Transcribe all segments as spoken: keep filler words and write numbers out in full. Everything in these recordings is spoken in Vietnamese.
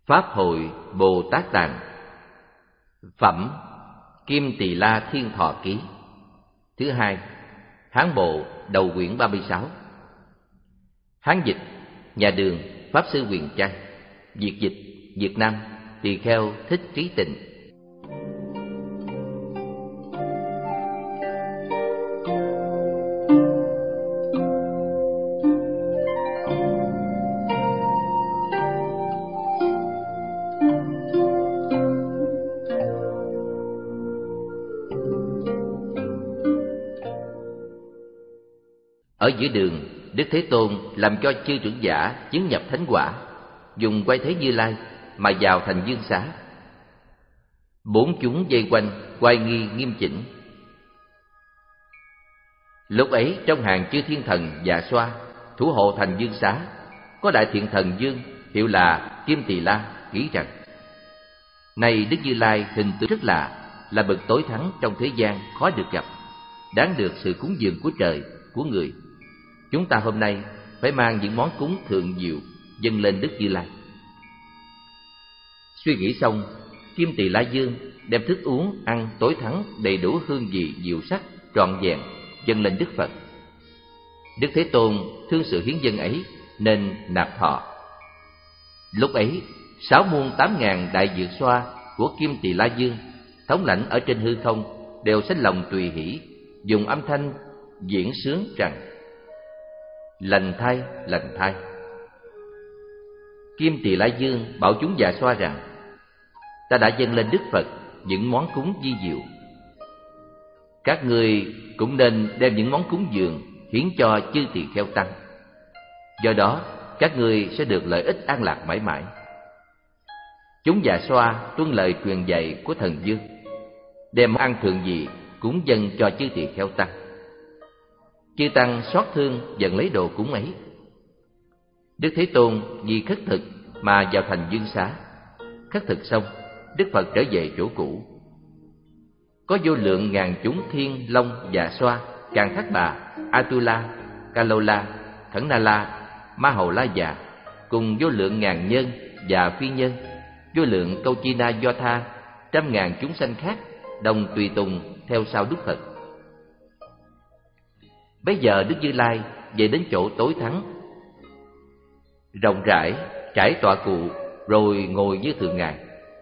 Pháp hội Bồ Tát Tạng. Phẩm Kim Tỳ La Thiên Thọ Ký. Thứ hai, Hán Bộ đầu quyển ba mươi sáu. Hán dịch nhà Đường Pháp Sư Huyền Trang. Việt dịch Việt Nam Tỳ Kheo Thích Trí Tịnh. Ở giữa đường, Đức Thế Tôn làm cho chư trưởng giả chứng nhập thánh quả, dùng quay thế Như Lai mà vào thành Dương Xá. Bốn chúng vây quanh, oai nghi nghiêm chỉnh. Lúc ấy trong hàng chư thiên thần Dạ Xoa thủ hộ thành Dương Xá, có đại thiện thần Dương hiệu là Kim Tỳ La nghĩ rằng: này Đức Như Lai hình tượng rất lạ, là bậc tối thắng trong thế gian khó được gặp, đáng được sự cúng dường của trời, của người. Chúng ta hôm nay phải mang những món cúng thượng diệu dâng lên Đức Như Lai. Suy nghĩ xong, Kim Tỳ La Dương đem thức uống ăn tối thắng đầy đủ hương vị diệu sắc trọn vẹn dâng lên Đức Phật. Đức Thế Tôn thương sự hiến dâng ấy nên nạp thọ. Lúc ấy sáu muôn tám ngàn đại dược xoa của Kim Tỳ La Dương thống lãnh ở trên hư không đều sanh lòng tùy hỷ, dùng âm thanh diễn sướng rằng: lành thay, lành thay. Kim Tỳ La Dương bảo chúng Dạ Xoa rằng: ta đã dâng lên Đức Phật những món cúng vi diệu, các ngươi cũng nên đem những món cúng dường hiến cho chư tỳ kheo tăng. Do đó các ngươi sẽ được lợi ích an lạc mãi mãi. Chúng Dạ Xoa tuân lời truyền dạy của thần Dương, đem ăn thượng vị cúng dâng cho chư tỳ kheo tăng. Chư tăng xót thương dần lấy đồ cúng ấy. Đức Thế Tôn vì khất thực mà vào thành Dương Xá. Khất thực xong, Đức Phật trở về chỗ cũ. Có vô lượng ngàn chúng thiên long Dạ Xoa, Càn Thác Bà, Atula, Kalola, Khẩn Na La, Ma Hầu La Già, cùng vô lượng ngàn nhân và phi nhân, vô lượng Câu Chi Na Do Tha, trăm ngàn chúng sanh khác đồng tùy tùng theo sau Đức Phật. Bây giờ Đức Như Lai về đến chỗ tối thắng, rộng rãi trải tọa cụ, rồi ngồi như thường ngày.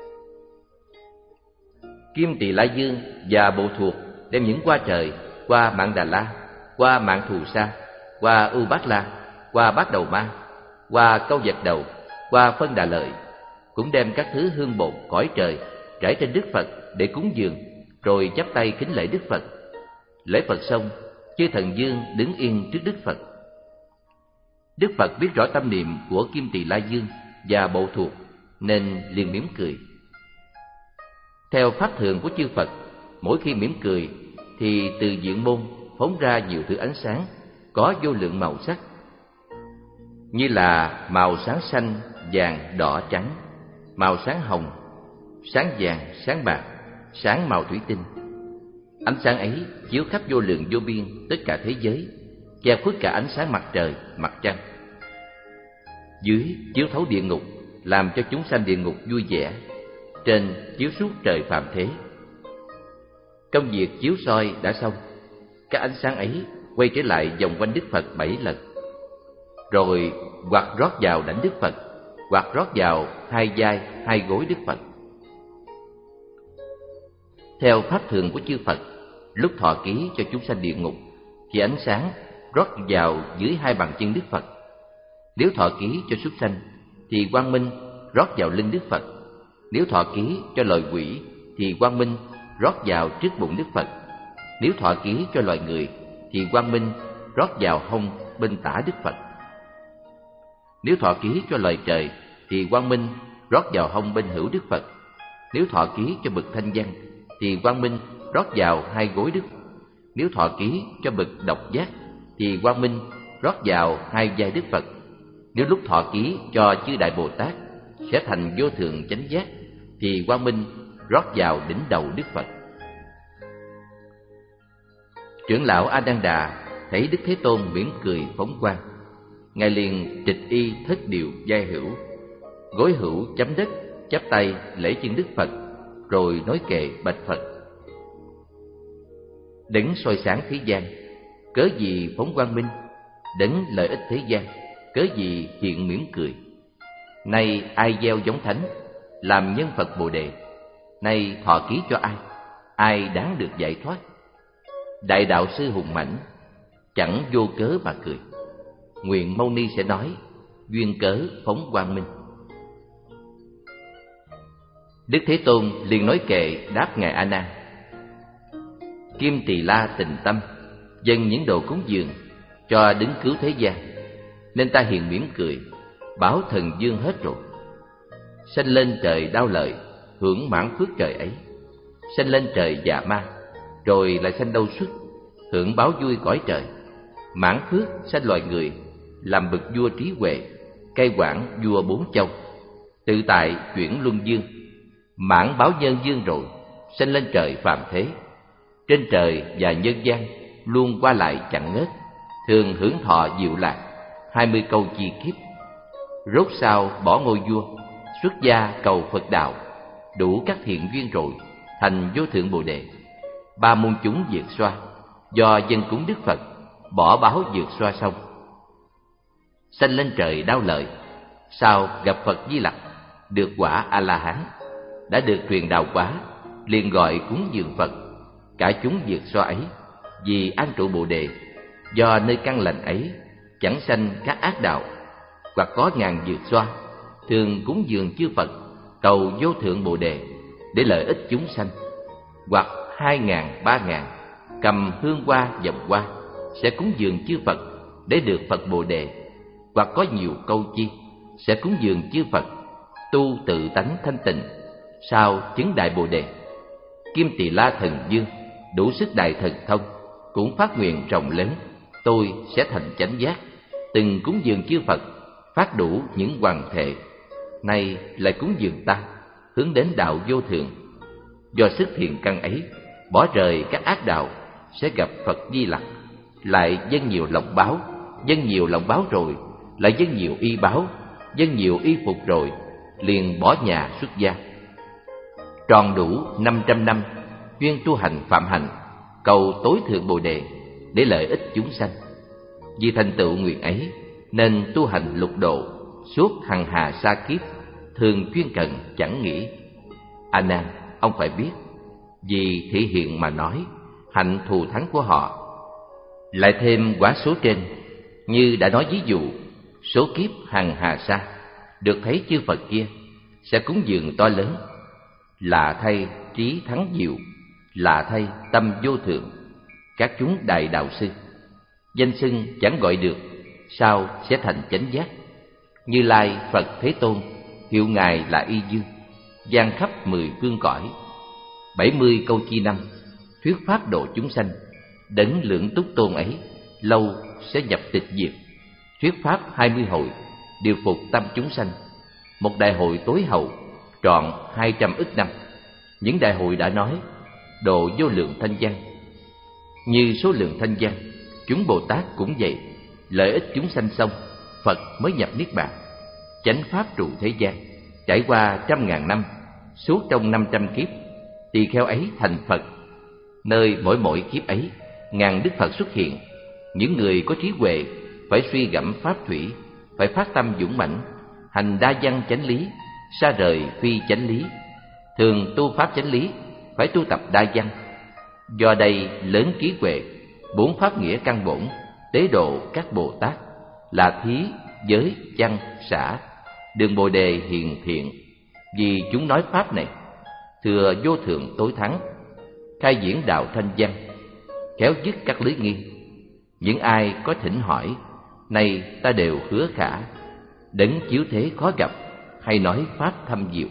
Kim Tỳ La Dương và bộ thuộc đem những qua trời, qua Mạn Đà La, qua Mạn Thù Sa, qua U Bát La, qua Bát Đầu Ma, qua Câu Vật Đầu, qua Phân Đà Lợi, cũng đem các thứ hương bột cõi trời trải trên Đức Phật để cúng dường, rồi chắp tay kính lễ Đức Phật. Lễ Phật xong, chư thần Dương đứng yên trước Đức Phật. Đức Phật biết rõ tâm niệm của Kim Tỳ La Dương và bộ thuộc nên liền mỉm cười. Theo pháp thường của chư Phật, mỗi khi mỉm cười thì từ diện môn phóng ra nhiều thứ ánh sáng có vô lượng màu sắc, như là màu sáng xanh, vàng, đỏ, trắng, màu sáng hồng, sáng vàng, sáng bạc, sáng màu thủy tinh. Ánh sáng ấy chiếu khắp vô lượng vô biên tất cả thế giới, che khuất cả ánh sáng mặt trời, mặt trăng. Dưới chiếu thấu địa ngục, làm cho chúng sanh địa ngục vui vẻ. Trên chiếu suốt trời phàm thế. Công việc chiếu soi đã xong, các ánh sáng ấy quay trở lại vòng quanh Đức Phật bảy lần, rồi hoặc rót vào đảnh Đức Phật, hoặc rót vào hai vai, hai gối Đức Phật. Theo pháp thường của chư Phật, lúc thọ ký cho chúng sanh địa ngục thì ánh sáng rót vào dưới hai bàn chân Đức Phật. Nếu thọ ký cho súc sanh thì quang minh rót vào lưng Đức Phật. Nếu thọ ký cho loài quỷ thì quang minh rót vào trước bụng Đức Phật. Nếu thọ ký cho loài người thì quang minh rót vào hông bên tả Đức Phật. Nếu thọ ký cho loài trời thì quang minh rót vào hông bên hữu Đức Phật. Nếu thọ ký cho bậc thanh văn thì quang minh rót vào hai gối Đức. Nếu thọ ký cho bậc độc giác thì quang minh rót vào hai vai Đức Phật. Nếu lúc thọ ký cho chư Đại Bồ Tát sẽ thành vô thượng chánh giác thì quang minh rót vào đỉnh đầu Đức Phật. Trưởng lão A Nan Đà thấy Đức Thế Tôn mỉm cười phóng quang, ngài liền trịch y thất điều giai hữu, gối hữu chấm đất, chắp tay lễ chân Đức Phật, rồi nói kệ bạch Phật: Đấng soi sáng thế gian, cớ gì phóng quang minh? Đấng lợi ích thế gian, cớ gì hiện mỉm cười? Nay ai gieo giống thánh, làm nhân Phật Bồ Đề? Nay thọ ký cho ai? Ai đáng được giải thoát? Đại đạo sư hùng mãnh, chẳng vô cớ mà cười. Nguyện Mâu Ni sẽ nói, duyên cớ phóng quang minh. Đức Thế Tôn liền nói kệ đáp ngài A Nan: Kim Tỳ La tình tâm dâng những đồ cúng dường cho đứng cứu thế gian, nên ta hiện mỉm cười, báo thần dương hết rồi. Sanh lên trời đau lợi, hưởng mãn phước trời ấy. Sanh lên trời dạ ma, rồi lại sanh đâu xuất, hưởng báo vui cõi trời. Mãn phước sanh loài người, làm bậc vua trí huệ, cai quản vua bốn châu. Tự tại chuyển luân dương, mãn báo nhân dương rồi, sanh lên trời phàm thế. Trên trời và nhân gian luôn qua lại chẳng ngớt, thường hưởng thọ diệu lạc, hai mươi câu chi kiếp. Rốt sao bỏ ngôi vua, xuất gia cầu Phật đạo, đủ các thiện duyên rồi, thành vô thượng Bồ Đề. Ba môn chúng diệt xoa, do dân cúng Đức Phật, bỏ báo diệt xoa xong. Sanh lên trời đau lợi, sao gặp Phật Di Lặc, được quả A La Hán. Đã được truyền đạo quả, liền gọi cúng dường Phật. Cả chúng diệt xoa ấy, vì an trụ Bồ Đề, do nơi căn lành ấy chẳng sanh các ác đạo. Hoặc có ngàn diệt xoa, thường cúng dường chư Phật, cầu vô thượng Bồ Đề, để lợi ích chúng sanh. Hoặc hai ngàn, ba ngàn, cầm hương hoa vòng hoa, sẽ cúng dường chư Phật, để được Phật Bồ Đề. Hoặc có nhiều câu chi, sẽ cúng dường chư Phật, tu tự tánh thanh tịnh, sao chứng đại Bồ Đề. Kim Tỳ La thần dương, đủ sức đại thần thông, cũng phát nguyện rộng lớn, tôi sẽ thành chánh giác. Từng cúng dường chư Phật, phát đủ những hoàng thệ. Nay lại cúng dường ta, hướng đến đạo vô thượng. Do sức thiện căn ấy, bỏ rời các ác đạo, sẽ gặp Phật Di Lặc. Lại dâng nhiều lòng báo, dâng nhiều lòng báo rồi, lại dâng nhiều y báo, dâng nhiều y phục rồi, liền bỏ nhà xuất gia. Tròn đủ năm trăm năm, chuyên tu hành phạm hành, cầu tối thượng Bồ Đề, để lợi ích chúng sanh. Vì thành tựu nguyện ấy, nên tu hành lục độ, suốt hằng hà sa kiếp, thường chuyên cần chẳng nghỉ. A Nan, ông phải biết, vì thị hiện mà nói, hạnh thù thắng của họ. Lại thêm quá số trên, như đã nói ví dụ, số kiếp hằng hà sa, được thấy chư Phật kia, sẽ cúng dường to lớn. Lạ thay trí thắng diệu, lạ thay tâm vô thượng, các chúng đại đạo sư. Danh xưng chẳng gọi được, sao sẽ thành chánh giác. Như Lai Phật Thế Tôn, hiệu ngài là Y Dương, giang khắp mười phương cõi. Bảy mươi câu chi năm, thuyết pháp độ chúng sanh. Đấng Lượng Túc Tôn ấy, lâu sẽ nhập tịch diệt. Thuyết pháp hai mươi hội, điều phục tâm chúng sanh. Một đại hội tối hậu, trọn hai trăm ức năm. Những đại hội đã nói, độ vô lượng thanh văn. Như số lượng thanh văn, chúng Bồ Tát cũng vậy. Lợi ích chúng sanh xong, Phật mới nhập Niết Bàn. Chánh pháp trụ thế gian, trải qua trăm ngàn năm, suốt trong năm trăm kiếp, tỳ kheo ấy thành Phật. Nơi mỗi mỗi kiếp ấy, ngàn Đức Phật xuất hiện. Những người có trí huệ phải suy gẫm pháp thủy, phải phát tâm dũng mãnh, hành đa văn chánh lý, xa rời phi chánh lý. Thường tu pháp chánh lý, phải tu tập đa văn. Do đây lớn trí huệ, bốn pháp nghĩa căn bổn, tế độ các Bồ Tát, là thí, giới, văn, xả, đường Bồ Đề hiền thiện. Vì chúng nói pháp này, thừa vô thượng tối thắng, khai diễn đạo thanh văn, khéo dứt các lưới nghi. Những ai có thỉnh hỏi, nay ta đều hứa khả. Đấng chiếu thế khó gặp, hay nói pháp thâm diệu.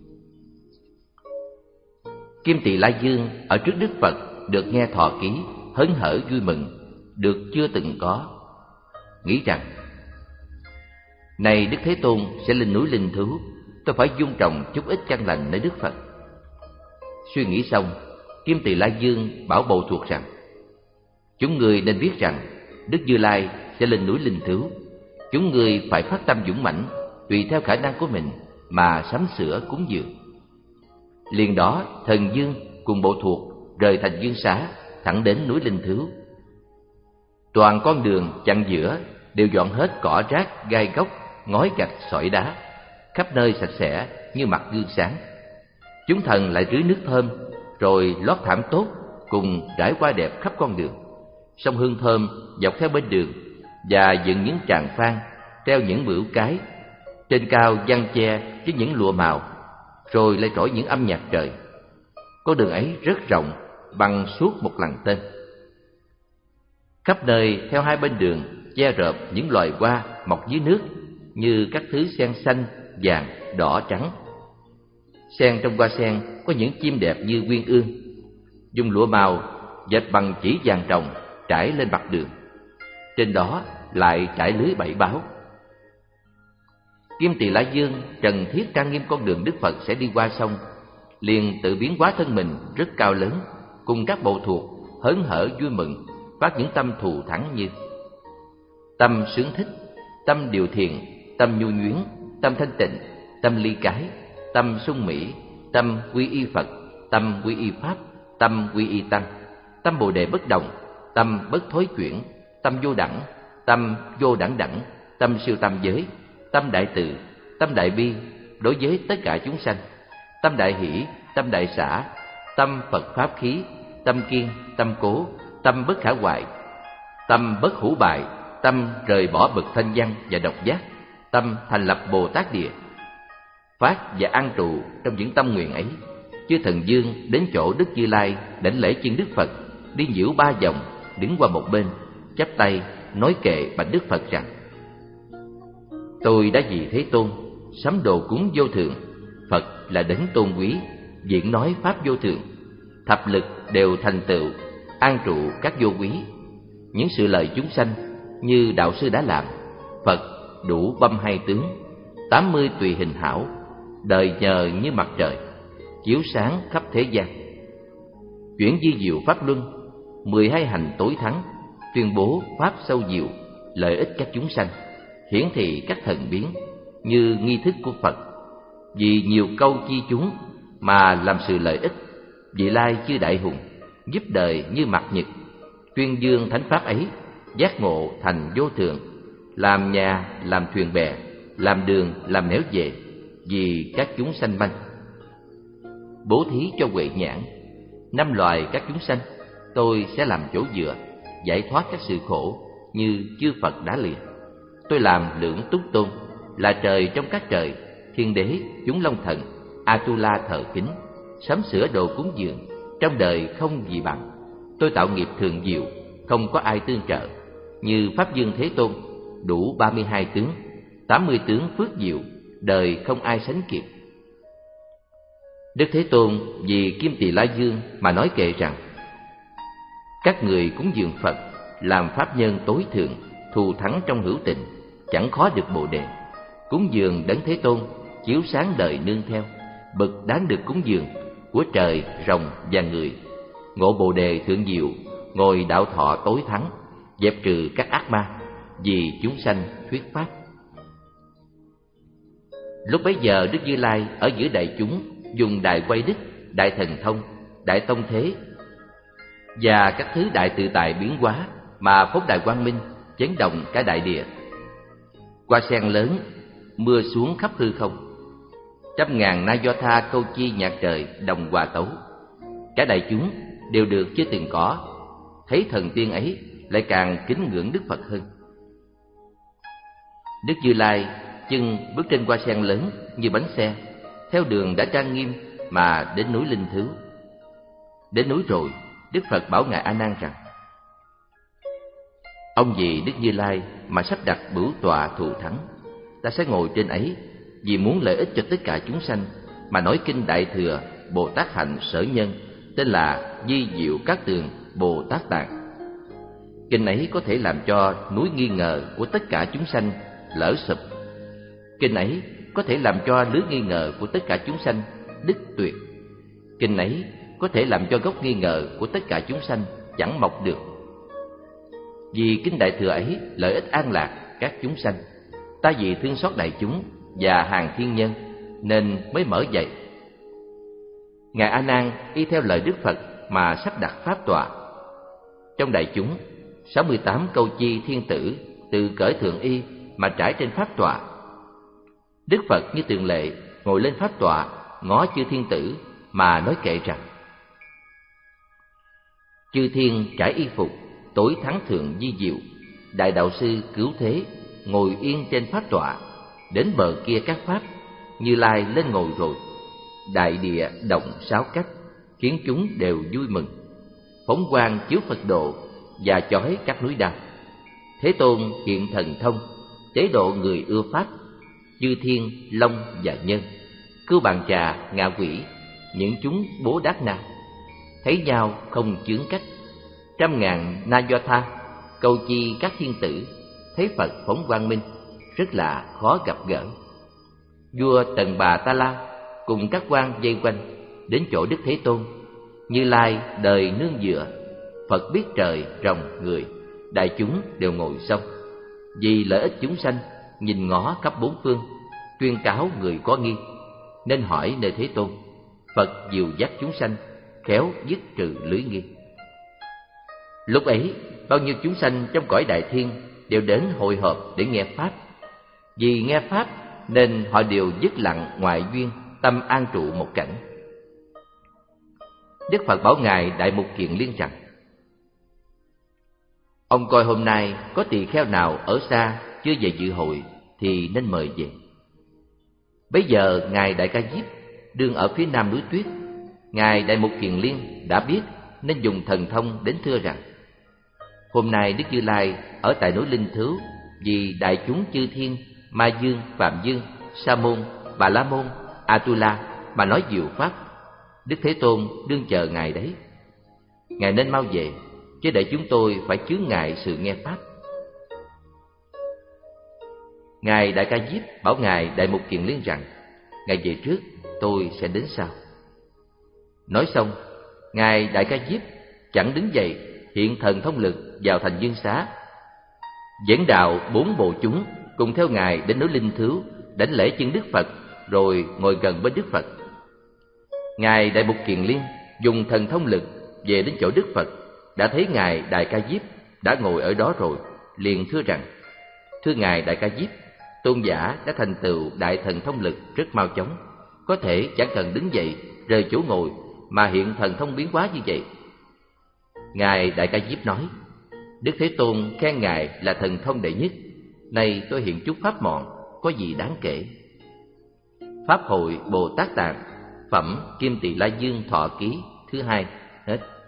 Kim Tỳ La Dương ở trước Đức Phật được nghe thọ ký, hớn hở vui mừng, được chưa từng có. Nghĩ rằng, này Đức Thế Tôn sẽ lên núi Linh Thú, tôi phải dung trồng chút ít căn lành nơi Đức Phật. Suy nghĩ xong, Kim Tỳ La Dương bảo bầu thuộc rằng, chúng người nên biết rằng Đức Như Lai sẽ lên núi Linh Thú. Chúng người phải phát tâm dũng mãnh, tùy theo khả năng của mình mà sắm sửa cúng dường. Liền đó thần dương cùng bộ thuộc rời thành Dương Xá thẳng đến núi Linh Thứu. Toàn con đường chặn giữa đều dọn hết cỏ rác, gai góc, ngói gạch, sỏi đá, khắp nơi sạch sẽ như mặt gương sáng. Chúng thần lại rưới nước thơm, rồi lót thảm tốt cùng trải qua đẹp khắp con đường, xông hương thơm dọc theo bên đường và dựng những tràng phan, treo những bửu cái, trên cao giăng che với những lụa màu, rồi lại trỗi những âm nhạc trời. Con đường ấy rất rộng, bằng suốt một lằn tên. Khắp nơi theo hai bên đường che rợp những loài hoa mọc dưới nước, như các thứ sen xanh, vàng, đỏ, trắng. Sen trong hoa sen có những chim đẹp như uyên ương, dùng lụa màu dệt bằng chỉ vàng ròng trải lên mặt đường. Trên đó lại trải lưới bảy báo. Kim Tỳ La Dương trần thiết trang nghiêm con đường Đức Phật sẽ đi qua sông, liền tự biến hóa thân mình rất cao lớn, cùng các bộ thuộc hớn hở vui mừng, phát những tâm thù thắng như: tâm sướng thích, tâm điều thiền, tâm nhu nhuyến, tâm thanh tịnh, tâm ly cái, tâm sung mỹ, tâm quy y Phật, tâm quy y Pháp, tâm quy y Tăng, tâm bồ đề bất động, tâm bất thối chuyển, tâm vô đẳng, tâm vô đẳng đẳng, tâm siêu tam giới, tâm đại từ, tâm đại bi đối với tất cả chúng sanh, tâm đại hỷ, tâm đại xả, tâm Phật pháp khí, tâm kiên, tâm cố, tâm bất khả hoại, tâm bất hủ bại, tâm rời bỏ bậc thanh văn và độc giác, tâm thành lập Bồ Tát Địa. Phát và an trụ trong những tâm nguyện ấy, chư thần dương đến chỗ Đức Như Lai đảnh lễ chân Đức Phật, đi nhiễu ba vòng, đứng qua một bên, chắp tay nói kệ bạch Đức Phật rằng: tôi đã vì Thế Tôn sắm đồ cúng vô thượng. Phật là đấng tôn quý, diễn nói pháp vô thượng, thập lực đều thành tựu, an trụ các vô quý. Những sự lợi chúng sanh như đạo sư đã làm, Phật đủ băm hai tướng, tám mươi tùy hình hảo, đời nhờ như mặt trời, chiếu sáng khắp thế gian. Chuyển di diệu pháp luân, mười hai hành tối thắng, tuyên bố pháp sâu diệu, lợi ích các chúng sanh, hiển thị các thần biến như nghi thức của Phật. Vì nhiều câu chi chúng mà làm sự lợi ích, vị lai chư đại hùng giúp đời như mặt nhật, tuyên dương thánh pháp ấy, giác ngộ thành vô thượng, làm nhà làm thuyền bè, làm đường làm nẻo về, vì các chúng sanh manh. Bố thí cho huệ nhãn, năm loài các chúng sanh tôi sẽ làm chỗ dựa, giải thoát các sự khổ như chư Phật đã lìa. Tôi làm Lưỡng Túc Tôn, là trời trong các trời, thiên đế, chúng long thần, Atula thờ kính, sắm sửa đồ cúng dường, trong đời không gì bằng. Tôi tạo nghiệp thường diệu, không có ai tương trợ, như Pháp Dương Thế Tôn, đủ ba mươi hai tướng, tám mươi tướng phước diệu, đời không ai sánh kịp. Đức Thế Tôn vì Kim Tỳ La Dương mà nói kệ rằng: các người cúng dường Phật, làm pháp nhân tối thượng, thù thắng trong hữu tình, chẳng khó được bồ đề. Cúng dường đấng Thế Tôn, chiếu sáng đời nương theo, bậc đáng được cúng dường, của trời, rồng và người. Ngộ bồ đề thượng diệu, ngồi đạo thọ tối thắng, dẹp trừ các ác ma, vì chúng sanh thuyết pháp. Lúc bấy giờ Đức Như Lai ở giữa đại chúng, dùng đại quay đức, đại thần thông, đại tông thế và các thứ đại tự tại biến hóa mà phóng đại quang minh, chấn động cả đại địa. Hoa sen lớn mưa xuống khắp hư không, trăm ngàn na do tha câu chi nhạc trời đồng hòa tấu. Cả đại chúng đều được chưa từng có, thấy thần tiên ấy lại càng kính ngưỡng Đức Phật hơn. Đức Như Lai chân bước trên hoa sen lớn như bánh xe, theo đường đã trang nghiêm mà đến núi Linh Thứu. Đến núi rồi, Đức Phật bảo ngài A Nan rằng: ông vì Đức Như Lai mà sắp đặt bửu tọa thù thắng, ta sẽ ngồi trên ấy, vì muốn lợi ích cho tất cả chúng sanh mà nói kinh Đại Thừa Bồ Tát Hạnh Sở Nhân, tên là Di Diệu Cát Tường Bồ Tát Tạng. Kinh ấy có thể làm cho núi nghi ngờ của tất cả chúng sanh lỡ sụp. Kinh ấy có thể làm cho lưới nghi ngờ của tất cả chúng sanh đứt tuyệt. Kinh ấy có thể làm cho gốc nghi ngờ của tất cả chúng sanh chẳng mọc được. Vì kinh Đại Thừa ấy lợi ích an lạc các chúng sanh, ta vì thương xót đại chúng và hàng thiên nhân, nên mới mở dạy. Ngài A Nan y theo lời Đức Phật mà sắp đặt pháp tọa. Trong đại chúng, sáu mươi tám câu chi thiên tử từ cõi thượng y mà trải trên pháp tọa. Đức Phật như thường lệ ngồi lên pháp tọa, ngó chư thiên tử mà nói kệ rằng: chư thiên trải y phục, tối thắng thượng di diệu, đại đạo sư cứu thế ngồi yên trên pháp tọa. Đến bờ kia các pháp, Như Lai lên ngồi rồi. Đại địa động sáu cách, khiến chúng đều vui mừng. Phóng quang chiếu Phật độ, và chói các núi đao. Thế Tôn hiện thần thông, tế độ người ưa pháp. Chư thiên, long và nhân, cưu bàn trà, ngạ quỷ, những chúng Bố Đát Na, thấy nhau không chướng cách. Trăm ngàn na do tha, câu chi các thiên tử, thấy Phật phóng quang minh, rất là khó gặp gỡ. Vua Tần Bà Ta La cùng các quan vây quanh, đến chỗ Đức Thế Tôn. Như Lai đời nương dựa, Phật biết trời rồng người, đại chúng đều ngồi xong. Vì lợi ích chúng sanh, nhìn ngó khắp bốn phương, tuyên cáo người có nghi, nên hỏi nơi Thế Tôn. Phật dìu dắt chúng sanh, khéo dứt trừ lưới nghi. Lúc ấy, bao nhiêu chúng sanh trong cõi đại thiên đều đến hội họp để nghe pháp. Vì nghe pháp nên họ đều dứt lặng ngoại duyên, tâm an trụ một cảnh. Đức Phật bảo ngài Đại Mục Kiền Liên rằng: ông coi hôm nay có tỳ kheo nào ở xa chưa về dự hội thì nên mời về. Bấy giờ ngài Đại Ca Diếp đương ở phía nam núi tuyết. Ngài Đại Mục Kiền Liên đã biết nên dùng thần thông đến thưa rằng: hôm nay Đức Như Lai ở tại núi Linh Thứu, vì đại chúng chư thiên, Ma Dương, Phạm Dương, Sa Môn, Bà La Môn, Atula mà nói diệu pháp. Đức Thế Tôn đương chờ ngài đấy. Ngài nên mau về, chứ để chúng tôi phải chướng ngại sự nghe pháp. Ngài Đại Ca Diếp bảo ngài Đại Mục Kiền Liên rằng: ngài về trước, tôi sẽ đến sau. Nói xong, ngài Đại Ca Diếp chẳng đứng dậy, hiện thần thông lực vào thành Dương Xá, dẫn đạo bốn bộ chúng cùng theo ngài đến núi Linh Thứu, đảnh lễ chân Đức Phật, rồi ngồi gần bên Đức Phật. Ngài Đại Mục Kiền Liên dùng thần thông lực về đến chỗ Đức Phật, đã thấy ngài Đại Ca Diếp đã ngồi ở đó rồi, liền thưa rằng: thưa ngài Đại Ca Diếp, tôn giả đã thành tựu đại thần thông lực rất mau chóng, có thể chẳng cần đứng dậy rời chỗ ngồi mà hiện thần thông biến hóa như vậy. Ngài Đại Ca Diếp nói: Đức Thế Tôn khen ngài là thần thông đệ nhất, nay tôi hiện chút pháp mọn, có gì đáng kể. Pháp hội Bồ Tát Tạng, phẩm Kim Tỳ La Dương Thọ Ký thứ hai, hết.